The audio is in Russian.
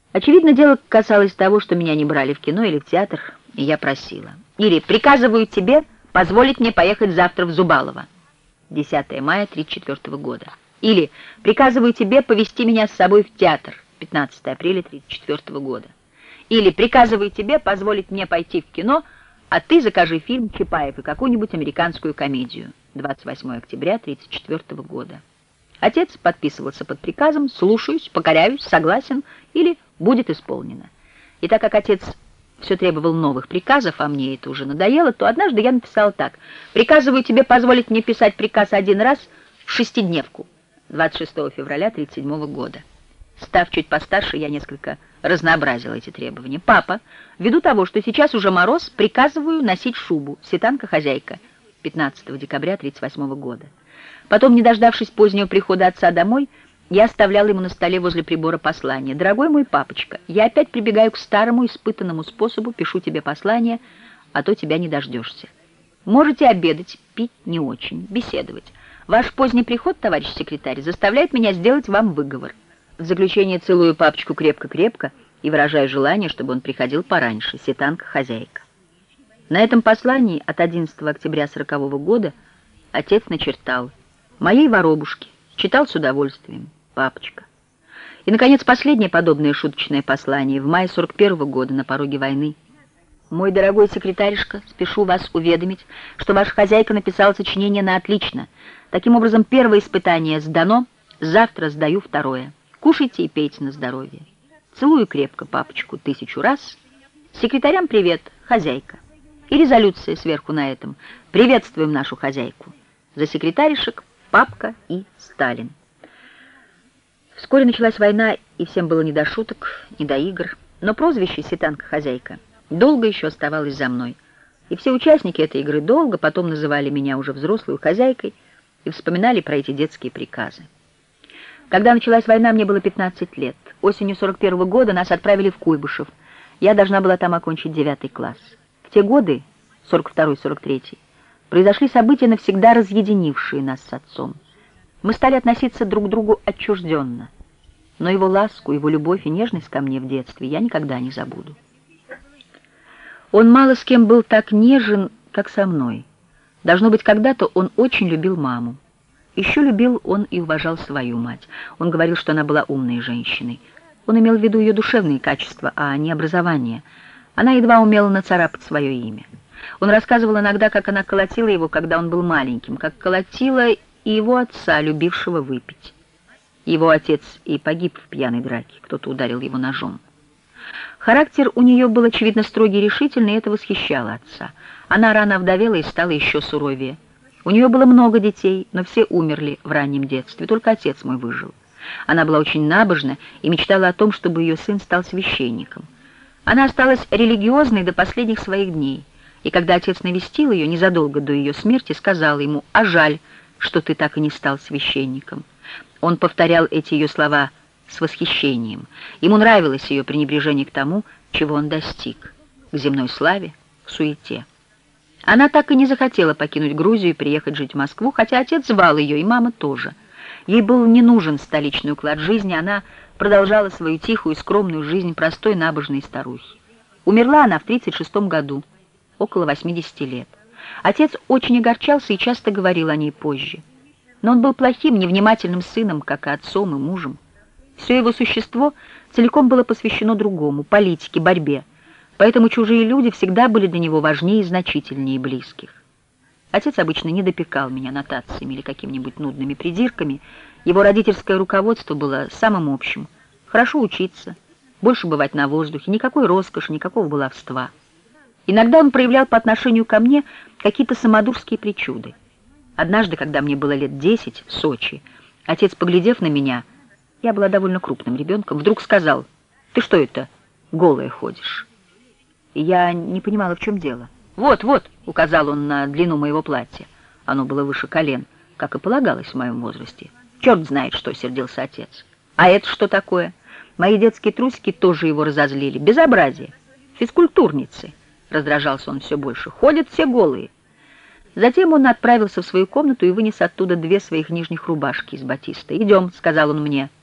Очевидно, дело касалось того, что меня не брали в кино или в театр, и я просила. Или приказываю тебе позволить мне поехать завтра в Зубалово. 10 мая 1934 года. Или приказываю тебе повезти меня с собой в театр. 15 апреля 1934 года. Или приказываю тебе позволить мне пойти в кино, а ты закажи фильм «Чапаев» и какую-нибудь американскую комедию. 28 октября 1934 года. Отец подписывался под приказом «слушаюсь», «покоряюсь», «согласен» или «будет исполнено». И так как отец все требовал новых приказов, а мне это уже надоело, то однажды я написала так: «Приказываю тебе позволить мне писать приказ один раз в шестидневку». 26 февраля 1937 года. Став чуть постарше, я несколько разнообразила эти требования. «Папа, ввиду того, что сейчас уже мороз, приказываю носить шубу. Сетанка-хозяйка». 15 декабря 1938 года. Потом, не дождавшись позднего прихода отца домой, я оставляла ему на столе возле прибора послание. «Дорогой мой папочка, я опять прибегаю к старому испытанному способу, пишу тебе послание, а то тебя не дождешься. Можете обедать, пить не очень, беседовать. Ваш поздний приход, товарищ секретарь, заставляет меня сделать вам выговор. В заключение целую папочку крепко-крепко и выражаю желание, чтобы он приходил пораньше. Сетанка-хозяйка». На этом послании от 11 октября 1940 года отец начертал: «Моей воробушке, читал с удовольствием, папочка». И, наконец, последнее подобное шуточное послание в мае 1941 года на пороге войны. «Мой дорогой секретаришка, спешу вас уведомить, что ваша хозяйка написала сочинение на отлично. Таким образом, первое испытание сдано, завтра сдаю второе. Кушайте и пейте на здоровье. Целую крепко папочку 1000 раз. Секретарям привет, хозяйка». И резолюция сверху на этом: «Приветствуем нашу хозяйку». За секретаришек папка и Сталин. Вскоре началась война, и всем было не до шуток, не до игр. Но прозвище «Сетанка-хозяйка» долго еще оставалось за мной. И все участники этой игры долго потом называли меня уже взрослой хозяйкой и вспоминали про эти детские приказы. Когда началась война, мне было 15 лет. Осенью 1941 года нас отправили в Куйбышев. Я должна была там окончить 9 класс. В те годы, 1942-1943, произошли события, навсегда разъединившие нас с отцом. Мы стали относиться друг к другу отчужденно, но его ласку, его любовь и нежность ко мне в детстве я никогда не забуду. Он мало с кем был так нежен, как со мной. Должно быть, когда-то он очень любил маму. Еще любил он и уважал свою мать. Он говорил, что она была умной женщиной. Он имел в виду ее душевные качества, а не образование. Она едва умела нацарапать свое имя. Он рассказывал иногда, как она колотила его, когда он был маленьким, как колотила и его отца, любившего выпить. Его отец и погиб в пьяной драке, кто-то ударил его ножом. Характер у нее был, очевидно, строгий и решительный, и это восхищало отца. Она рано овдовела и стала еще суровее. У нее было много детей, но все умерли в раннем детстве, только отец мой выжил. Она была очень набожна и мечтала о том, чтобы ее сын стал священником. Она осталась религиозной до последних своих дней, и когда отец навестил ее незадолго до ее смерти, сказал ему: «А жаль, что ты так и не стал священником». Он повторял эти ее слова с восхищением. Ему нравилось ее пренебрежение к тому, чего он достиг, к земной славе, к суете. Она так и не захотела покинуть Грузию и приехать жить в Москву, хотя отец звал ее, и мама тоже. Ей был не нужен столичный уклад жизни, она продолжала свою тихую и скромную жизнь простой набожной старухи. Умерла она в 1936 году, около 80 лет. Отец очень огорчался и часто говорил о ней позже. Но он был плохим, невнимательным сыном, как и отцом, и мужем. Все его существо целиком было посвящено другому, политике, борьбе. Поэтому чужие люди всегда были для него важнее и значительнее близких. Отец обычно не допекал меня нотациями или какими-нибудь нудными придирками. Его родительское руководство было самым общим. Хорошо учиться, больше бывать на воздухе, никакой роскоши, никакого баловства. Иногда он проявлял по отношению ко мне какие-то самодурские причуды. Однажды, когда мне было лет 10, в Сочи, отец, поглядев на меня, я была довольно крупным ребенком, вдруг сказал: «Ты что это, голая ходишь?» И я не понимала, в чем дело. «Вот, вот», — указал он на длину моего платья. Оно было выше колен, как и полагалось в моем возрасте. «Черт знает что», — сердился отец. «А это что такое?» Мои детские трусики тоже его разозлили. «Безобразие! Физкультурницы!» — раздражался он все больше. «Ходят все голые». Затем он отправился в свою комнату и вынес оттуда 2 своих нижних рубашки из батиста. «Идем», — сказал он мне.